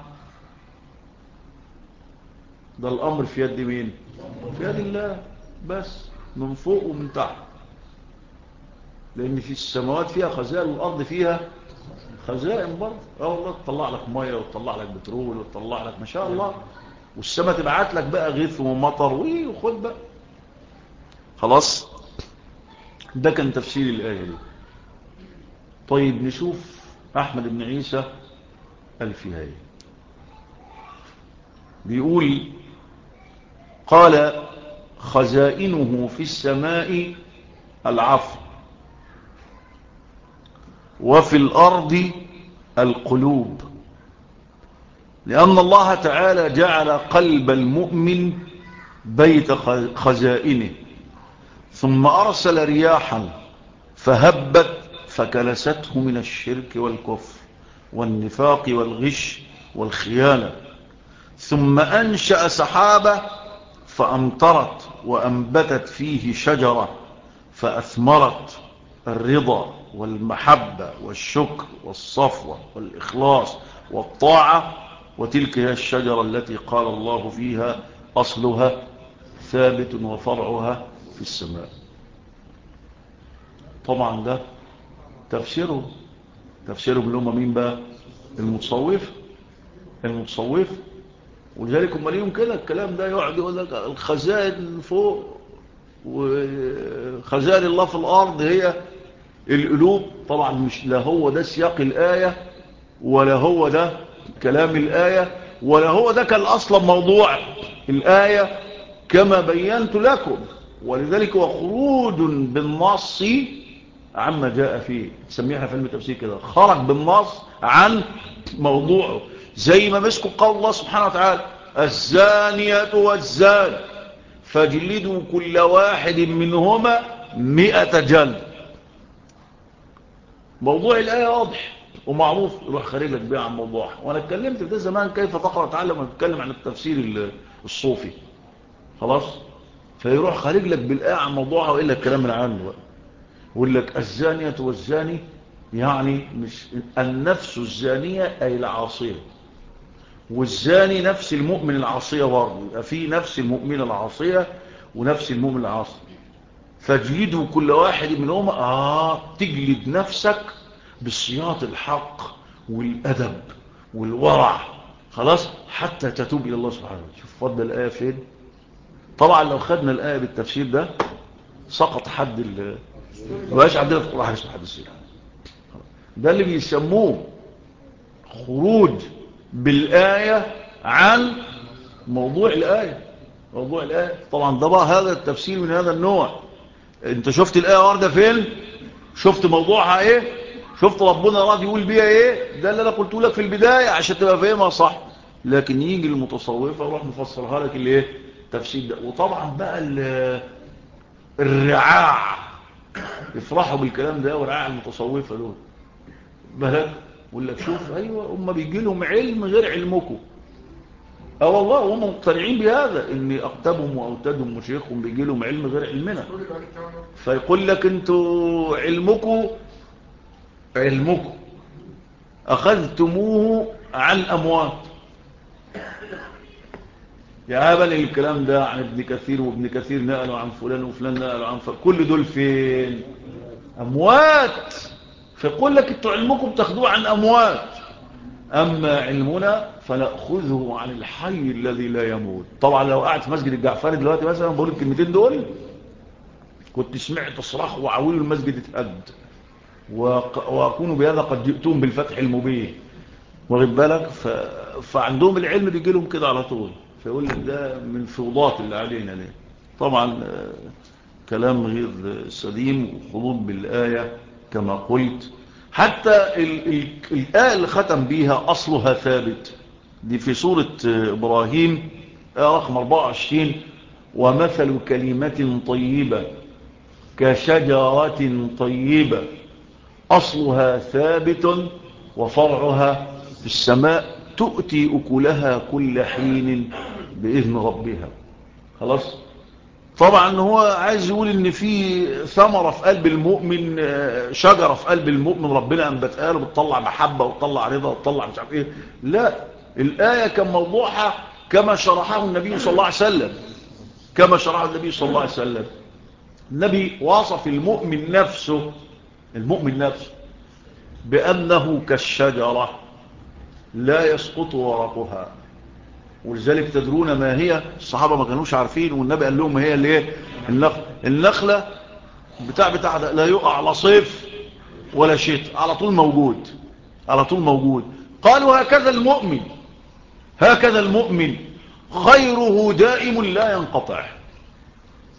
ده الأمر في يد مين؟ في يد الله بس، من فوق ومن تحت. لأن في السماوات فيها خزائن والأرض فيها خزائن برضه. والله تطلع لك مية وتطلع لك بترول وتطلع لك ما شاء الله، والسماء تبعت لك بقى غيث ومطر وخد بقى. خلاص، ده كان تفسير الآية دي. طيب نشوف أحمد بن عيسى الفيهاي بيقول قال خزائنه في السماء العفو وفي الأرض القلوب. لأن الله تعالى جعل قلب المؤمن بيت خزائنه، ثم أرسل رياحا فهبت فكلسته من الشرك والكفر والنفاق والغش والخيانة، ثم أنشأ سحابة فأمطرت وأنبتت فيه شجرة فأثمرت الرضا والمحبة والشكر والصفوة والإخلاص والطاعة، وتلك هي الشجرة التي قال الله فيها أصلها ثابت وفرعها في السماء. طبعا ده تفسيره اللي هم مين بقى؟ المتصوف. ولذلك هم ليهم كده الكلام ده، يقعد يقول لك الخزائن فوق وخزائن الله في الأرض هي القلوب. طبعا مش لا هو ده سياق الآية، ولا هو ده كلام الآية، ولا هو ده كان أصلا موضوع الآية كما بينت لكم. ولذلك هو خروج بالنص عما جاء فيه، تسميها في علم التفسير كده، خرج بالنص عن موضوعه. زي ما مسكوا قول الله سبحانه وتعالى الزانية والزاني فاجلدوا كل واحد منهما 100 جلد. موضوع الآية واضح ومعروف، يروح خارج لك بيه عن موضوعها. وانا اتكلمت في ده زمان كيف تقرأ وتعلم ونتكلم عن التفسير الصوفي، خلاص. فيروح خارج لك بالآية عن موضوعها وإلا الكلام من عنه بقى. يقول لك الزانية والزاني، يعني مش النفس الزانية أي العاصية، والزاني نفس المؤمن العاصية برضه، يبقى في نفس المؤمن العاصية ونفس المؤمن العاصي. فاجلدوا كل واحد منهم تجلد نفسك بالصياط الحق والأدب والورع، خلاص، حتى تتوب إلى الله سبحانه وتعالى. شوف فضل الآية فين. طبعا لو خدنا الآية بالتفسير ده سقط حد مبقاش عندنا في القرآن اسمه حد السيرة. ده اللي بيسموه خروج بالآية عن موضوع الآية. طبعا ده بقى هذا التفسير من هذا النوع. انت شفت الآية واردة فين؟ شفت موضوعها ايه؟ شفت ربنا راضي يقول بيها ايه؟ ده اللي انا قلت لك في البداية عشان تبقى فاهمها صح. لكن يجي المتصوفة وراح مفسرها لك الايه؟ تفسير ده. وطبعا بقى الرعاع يفرحوا بالكلام ده، ورعاع المتصوفة دول بلد. يقول لك شوف، ايوه هم بيجي لهم علم غير علمكم. والله هم مقتنعين بهذا، ان اقتبهم واوتادهم وشيخهم بيجي لهم علم غير علمنا. فيقول لك انتوا علمكم اخذتموه عن اموات. يا هبل الكلام ده عن ابن كثير، وابن كثير نقلوا عن فلان وفلان نقلوا عن فلان، كل دول فين؟ اموات. فيقول لك انتوا علمكم بتاخدوه عن اموات، أما علمنا فنأخذه عن الحي الذي لا يموت. طبعا لو قاعد في مسجد الجعفري دلوقتي مثلا بقول الكلمتين دول، كنت سمعت صراخ وعويل المسجد اتهد، وأكونوا بهذا قد جئتم بالفتح المبين، واخد بالك. فعندهم العلم بيجي لهم كده على طول. فيقول لك ده من فوضات اللي علينا دي. طبعا كلام غير سليم وخلوط بالآية كما قلت. حتى الآية اللي ختم بيها أصلها ثابت دي في سورة إبراهيم رقم 24، ومثل كلمة طيبة كشجرة طيبة أصلها ثابت وفرعها في السماء تؤتي أكلها كل حين بإذن ربها. خلاص. طبعا هو عايز يقول ان في ثمرة في قلب المؤمن، شجرة في قلب المؤمن ربنا انبتها له بتطلع محبة وتطلع رضا وتطلع مش عارف ايه. لا، الآية كان موضوعها كما شرحه النبي صلى الله عليه وسلم. النبي وصف المؤمن نفسه بأنه كالشجرة لا يسقط ورقها. ولذلك تدرون ما هي؟ الصحابة ما كانوش عارفين، والنبي قال لهم ما هي اللي ايه؟ النخلة بتاع ده لا يقع لا صيف ولا شتاء، على طول موجود. قالوا هكذا المؤمن خيره دائم لا ينقطع.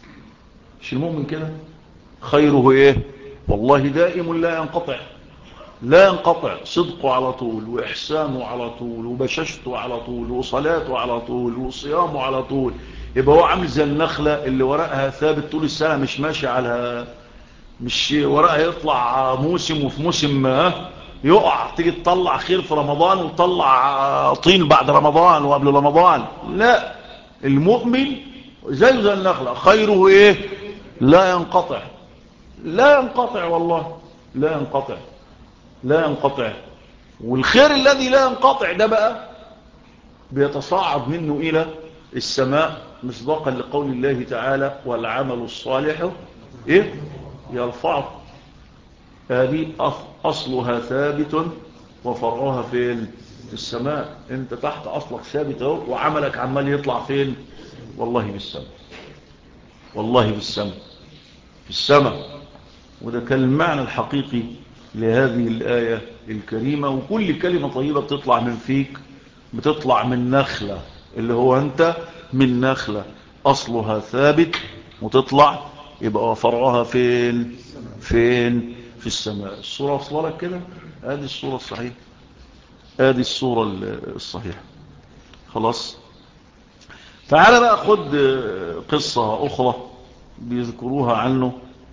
مش المؤمن كده خيره ايه؟ والله دائم لا ينقطع. لا ينقطع، صدقه على طول، وإحسانه على طول، وبشاشته على طول، وصلاته على طول، وصيامه على طول. يبقى هو عامل زي النخلة اللي ورقها ثابت طول السنة، مش ماشي على، مش ورقها يطلع موسم وفي موسم يقع، تيجي تطلع خير في رمضان وتطلع طين بعد رمضان وقبل رمضان. لا، المؤمن زي النخلة، خيره ايه؟ لا ينقطع. لا ينقطع والله، لا ينقطع، لا ينقطع. والخير الذي لا ينقطع ده بقى بيتصاعد منه إلى السماء، مصداقا لقول الله تعالى: والعمل الصالح إيه؟ يرفعه. هذه أصلها ثابت وفرعها فين؟ في السماء. انت تحت أصلك ثابت اهو، وعملك عمال يطلع فين؟ والله في السماء، والله في السماء، في السماء. وده كان المعنى الحقيقي لهذه الآية الكريمة. وكل كلمة طيبة بتطلع من فيك بتطلع من نخلة، اللي هو أنت، من نخلة أصلها ثابت وتطلع، يبقى فرعها فين؟ فين؟ في السماء. الصورة وصل لك كده؟ هذه الصورة الصحيحة، هذه الصورة الصحيحة. خلاص. تعال بقى خد قصة أخرى بيذكروها عنه.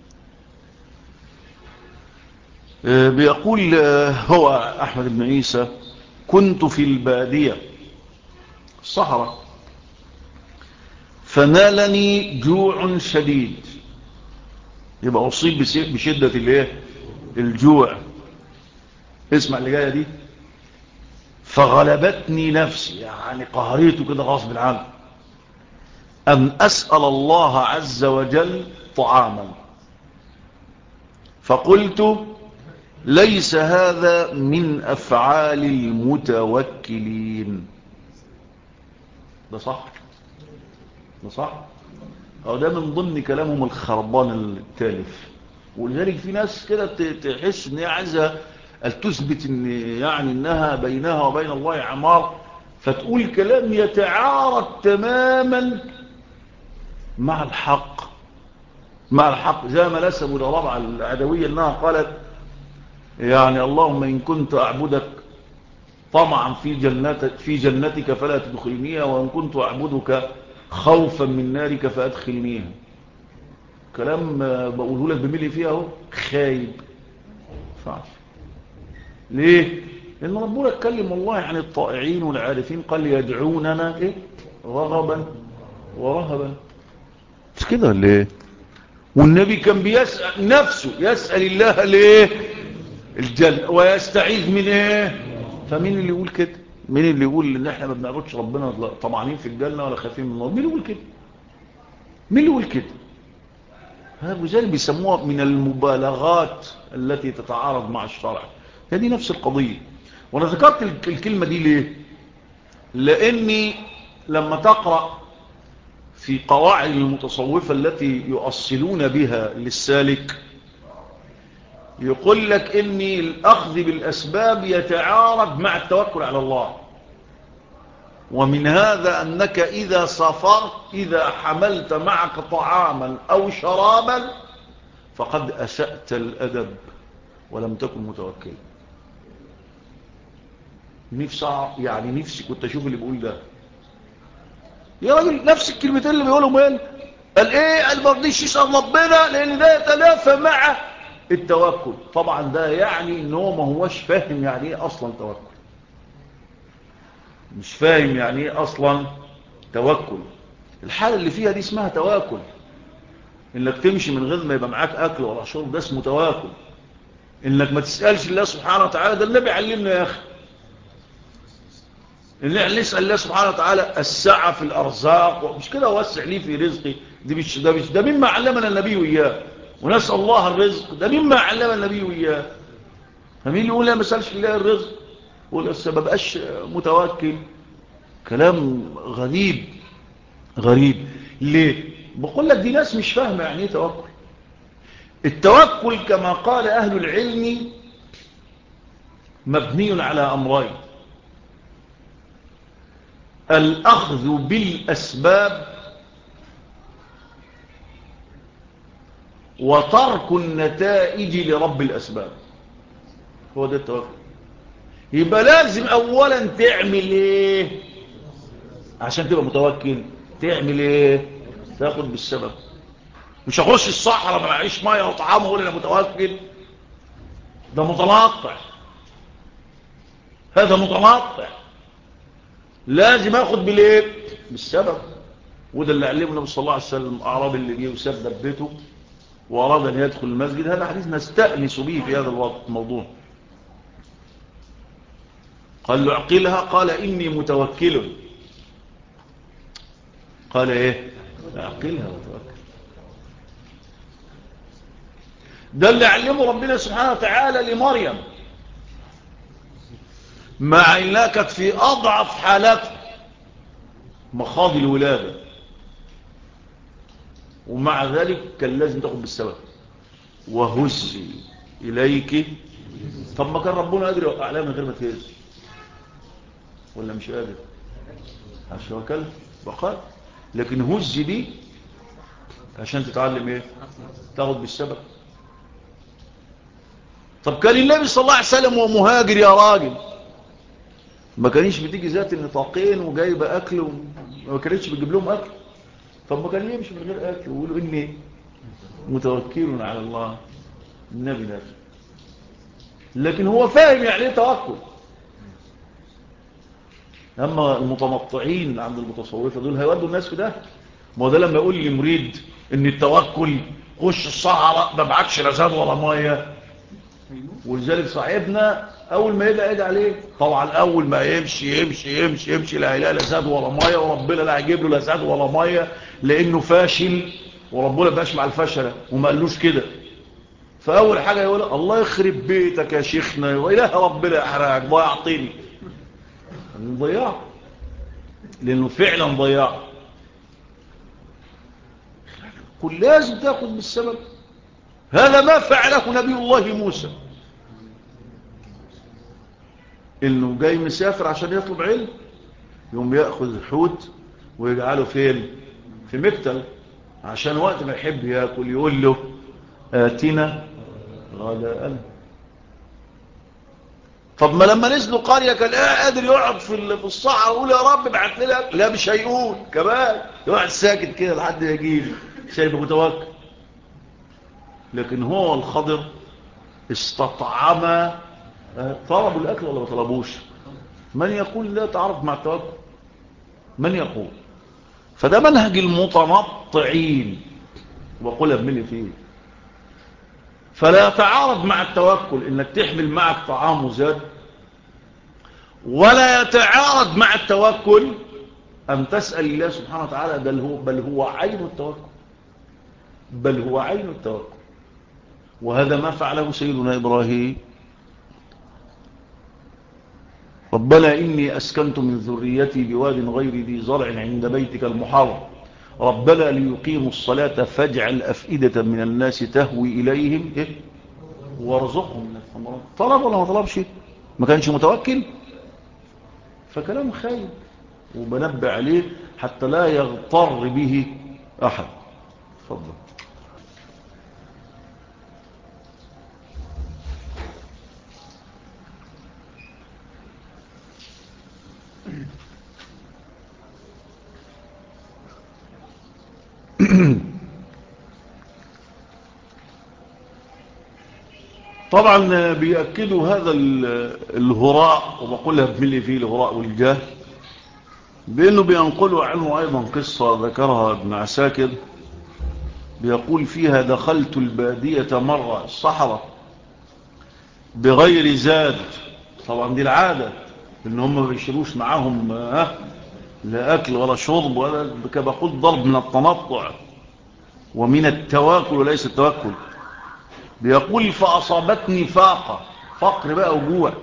بيقول هو أحمد بن عيسى: كنت في البادية الصحراء، فنالني جوع شديد. يبقى أصيب بشدة الايه؟ الجوع. اسمع اللي جاية دي: فغلبتني نفسي، يعني قهريته كده غصب عني، أن أسأل الله عز وجل طعاما، فقلت: ليس هذا من أفعال المتوكلين. ده صح، ده صح. أو ده من ضمن كلامهم الخربان التالف. ولذلك في ناس كده تحس ان هي عايزة تثبت ان يعني انها بينها وبين الله عمار، فتقول كلام يتعارض تماما مع الحق، مع الحق. زي ما نسبوا لربع العدوية انها قالت يعني: اللهم ان كنت اعبدك طمعا في جنتك فلا تدخلنيها، وان كنت اعبدك خوفا من نارك فادخلنيها. كلام بقوله لك بملي فيها اهو، خايب. فعش. ليه؟ لان ربنا اتكلم والله عن الطائعين والعارفين، قال: يدعوننا ايه؟ رغبا ورهبا. مش كده ليه؟ والنبي كان بيسأل نفسه، يسأل الله ليه الجنة، ويستعيذ من ايه؟ فمين اللي يقول كده؟ مين اللي يقول ان احنا ما بنعبدش ربنا طمعانين في الجنة ولا خايفين من النار؟ مين اللي يقول كده؟ مين اللي يقول كده؟ هذا بيسموها من المبالغات التي تتعارض مع الشرع. هذه نفس القضية. وانا ذكرت الكلمة دي ليه؟ لاني لما تقرأ في قواعد المتصوفة التي يؤصلون بها للسالك، يقول لك ان الاخذ بالاسباب يتعارض مع التوكل على الله. ومن هذا انك اذا سافرت، اذا حملت معك طعاما او شرابا، فقد اسأت الادب ولم تكن متوكلا. نفسي كنت اشوف اللي بيقول ده. يا راجل نفس الكلمتين اللي بيقولهم هنا، قال ايه؟ قال ما رضيش يسأل ربنا لان ده يتنافى مع التوكل. طبعا ده يعني ان هو ما هوش فاهم يعني ايه اصلا توكل، مش فاهم يعني ايه اصلا توكل. الحالة اللي فيها دي اسمها توكل، انك تمشي من غير ما يبقى معاك اكل ولا شرب، ده اسمه توكل. انك ما تسألش الله سبحانه وتعالى، ده النبي علمنا يا اخي ان احنا نسأل الله سبحانه وتعالى السعة في الارزاق، مش كده وسع لي في رزقي. ده مما علمنا النبي وإياه. ونسأل الله الرزق، ده مما علمنا النبي وإياه. فمين يقول لا ما سألش الله الرزق يقول ما بقاش متوكل؟ كلام غريب، غريب. ليه؟ بقول لك دي ناس مش فاهمة يعني ايه توكل. التوكل كما قال اهل العلم مبني على امرين: الاخذ بالاسباب، وترك النتائج لرب الاسباب. هو ده التوكل. يبقى لازم اولا تعمل ايه عشان تبقى متوكل؟ تعمل ايه؟ تاخد بالسبب. مش هخش الصحراء ما معيش ميه وطعام واقول انا متوكل. ده متنطع، هذا متنطع. لازم اخد بالايه؟ بالسبب. وده اللي علمه النبي صلى الله عليه وسلم. اعرابي اللي جه وساب دبته واراد ان يدخل المسجد، هذا حديث نستأنس به في هذا الموضوع. قال له اعقلها، قال اني متوكل. قال ايه؟ اعقلها وتوكل. ده اللي علمه ربنا سبحانه وتعالى لمريم، مع انها كانت في اضعف حالاتها، مخاض الولاده، ومع ذلك كان لازم تاخد بالسبب. وهزي اليك. طب ما كان ربنا قادر يوقع عليها من غير ما تهز، ولا مش قادر؟ عشان وكل بقال. لكن هزي دي عشان تتعلم ايه؟ تاخد بالسبب. طب كان النبي صلى الله عليه وسلم ومهاجر يا راجل، ما كانش بتيجي ذات النطاقين وجايبه اكل وما كانتش بتجيب لهم اكل. طب ما كان يمشي من غير اكل ويقولوا اني متوكل على الله. النبي نفسه، لكن هو فاهم يعني ايه توكل. اما المتنطعين عند المتصوفه دول هيودوا الناس في ده. ما هو ده لما يقول لي مريد ان التوكل خش الصحراء ما معكش لا زاد ولا ميه. ولذلك صاحبنا اول ما يدعي عليه طبعا اول ما يمشي لا اله لا زاد ولا ميه، وربنا لا هيجيب له لا زاد ولا ميه لانه فاشل، وربنا باش مع الفشله وما قالوش كده. فاول حاجه يقول الله يخرب بيتك يا شيخنا واله ربنا يحرقك ضيعتني. ضياع، لانه فعلا ضياع. كل لازم تاخذ بالسبب. هذا ما فعله نبي الله موسى، انه جاي مسافر عشان يطلب علم، يوم ياخذ الحوت ويجعله فين؟ في مكتل، عشان وقت ما يحب ياكل يقول له آتنا غداءنا. طب ما لما نزلوا قريه كان قادر يقعد في الصحراء ويقول يا رب ابعت لنا. لا مش هيقول كمان، يقعد ساكت كده لحد ما يجيله. شايف متوكل. لكن هو الخضر استطعم. طلبوا الاكل ولا ما طلبوش؟ من يقول لا تعرف مع التوكل؟ من يقول؟ فده منهج المتنطعين، وقلها بملي فيه. فلا يتعارض مع التوكل انك تحمل معك طعام وزاد، ولا يتعارض مع التوكل ان تسأل الله سبحانه وتعالى. بل هو عين التوكل. بل هو عين التوكل. وهذا ما فعله سيدنا إبراهيم. ربنا إني أسكنت من ذريتي بواد غير ذي زرع عند بيتك المحرم ربنا ليقيموا الصلاة فاجعل أفئدة من الناس تهوي إليهم وارزقهم من الثمرات. طلب ولا ما طلبش؟ ما كانش متوكل. فكلام خير وبنبه عليه حتى لا يغتر به أحد. تفضل. طبعا بيأكدوا هذا الهراء، وبقولها بملي فيه الهراء والجاه، بأنه بينقلوا عنه أيضا قصة ذكرها ابن عساكر، بيقول فيها دخلت البادية مرة الصحراء بغير زاد. طبعا دي العادة ان هم ما بيشيلوش معاهم لا أكل ولا شرب ولا بقول ضرب من التنطع ومن التواكل وليس التوكل. بيقول فأصابتني فاقة، فقر بقى وجوع،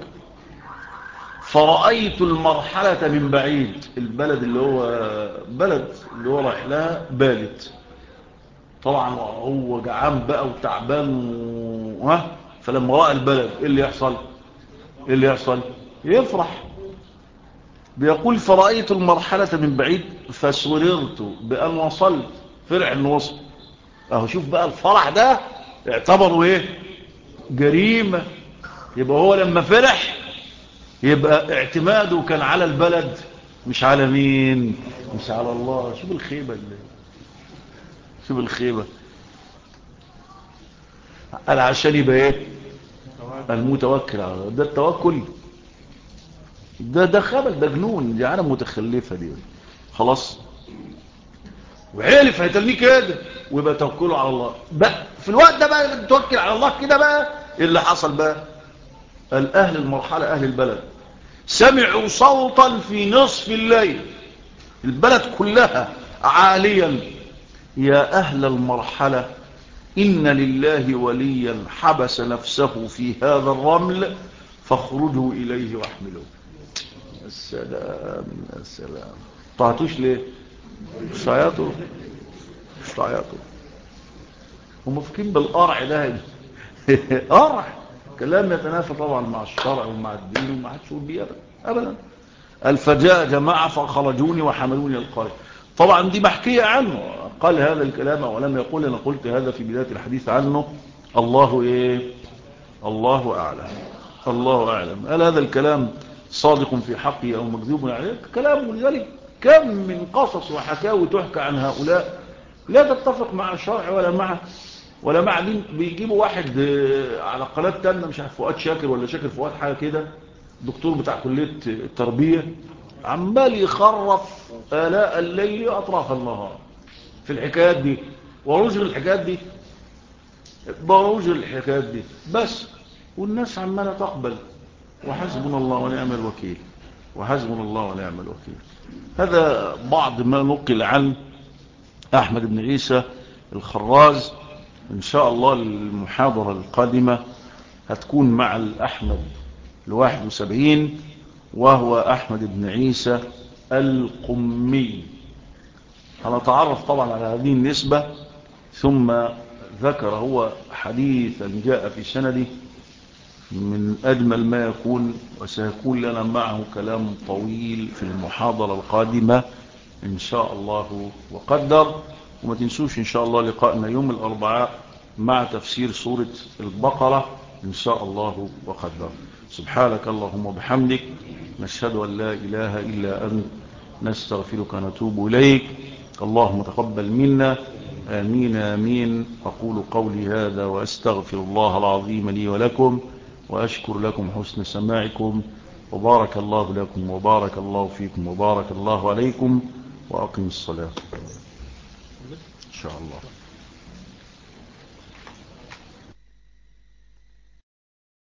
فرأيت المرحلة من بعيد. البلد اللي هو رايح لها بالت. طبعا هو جعان بقى وتعبان فلما رأى البلد ايه اللي يحصل؟ يفرح. بيقول فرأيت المرحلة من بعيد فسررت بأن وصلت. فرح انه وصل. اهو شوف بقى الفرح ده اعتبروا ايه؟ جريمة. يبقى هو لما فرح يبقى اعتماده كان على البلد مش على مين، مش على الله. شوف الخيبة شوف الخيبة. قال عشان يبقى ايه؟ المتوكل على الله. ده التوكل ده خبل، ده جنون، دي عالم متخلفة دي. خلاص وعرف هيتلميه كده ويبقى توكله على الله بقى. في الوقت ده بقى توكل على الله كده بقى. إيه اللي حصل بقى؟ الأهل المرحلة أهل البلد سمعوا صوتا في نصف الليل، البلد كلها عاليا: يا أهل المرحلة إن لله وليا حبس نفسه في هذا الرمل فاخرجوا إليه واحملوه. السلام السلام. طلعتوش ليه؟ مش عياطوا، مش عياطوا. هم فاكرين بالقرع ده قرع كلام يتنافى طبعا مع الشرع ومع الدين وما حدش يقول بيه ابدا. الفجاء جماعه فخرجوني وحملوني القريه. طبعا دي محكيه عنه، قال هذا الكلام ولم يقول انا قلت هذا في بدايه الحديث عنه. الله ايه؟ الله اعلم، الله اعلم. هل هذا الكلام صادق في حقه او مكذوب عليه؟ كلام. ولذلك كم من قصص وحكاوي تحكى عن هؤلاء لا تتفق مع الشرع ولا مع دين. بيجيبوا واحد على قناه تانية مش عارف فؤاد شاكر ولا شاكر فؤاد حاجه كده، دكتور بتاع كليه التربيه، عمال يخرف آلاء الليل اطراف النهار في الحكايات دي ورجل الحكايات دي ضروج الحكايات دي بس، والناس عماله تقبل. وحسبنا الله ونعم الوكيل، وحسبنا الله ونعم الوكيل. هذا بعض ما نقل عن أحمد بن عيسى الخراز. إن شاء الله المحاضرة القادمة هتكون مع الأحمد 71، وهو أحمد بن عيسى القمي. هنتعرف طبعا على هذه النسبة. ثم ذكر هو حديثا جاء في سنده من أجمل ما يكون، وسيكون لنا معه كلام طويل في المحاضرة القادمة إن شاء الله وقدر. وما تنسوش إن شاء الله لقاءنا يوم الأربعاء مع تفسير سورة البقرة إن شاء الله وقدر. سبحانك اللهم وبحمدك، نشهد أن لا إله إلا أنت، نستغفرك ونتوب إليك. اللهم تقبل منا، آمين آمين. أقول قولي هذا وأستغفر الله العظيم لي ولكم، وأشكر لكم حسن سماعكم، وبارك الله لكم وبارك الله فيكم وبارك الله عليكم. وأقم الصلاة إن شاء الله.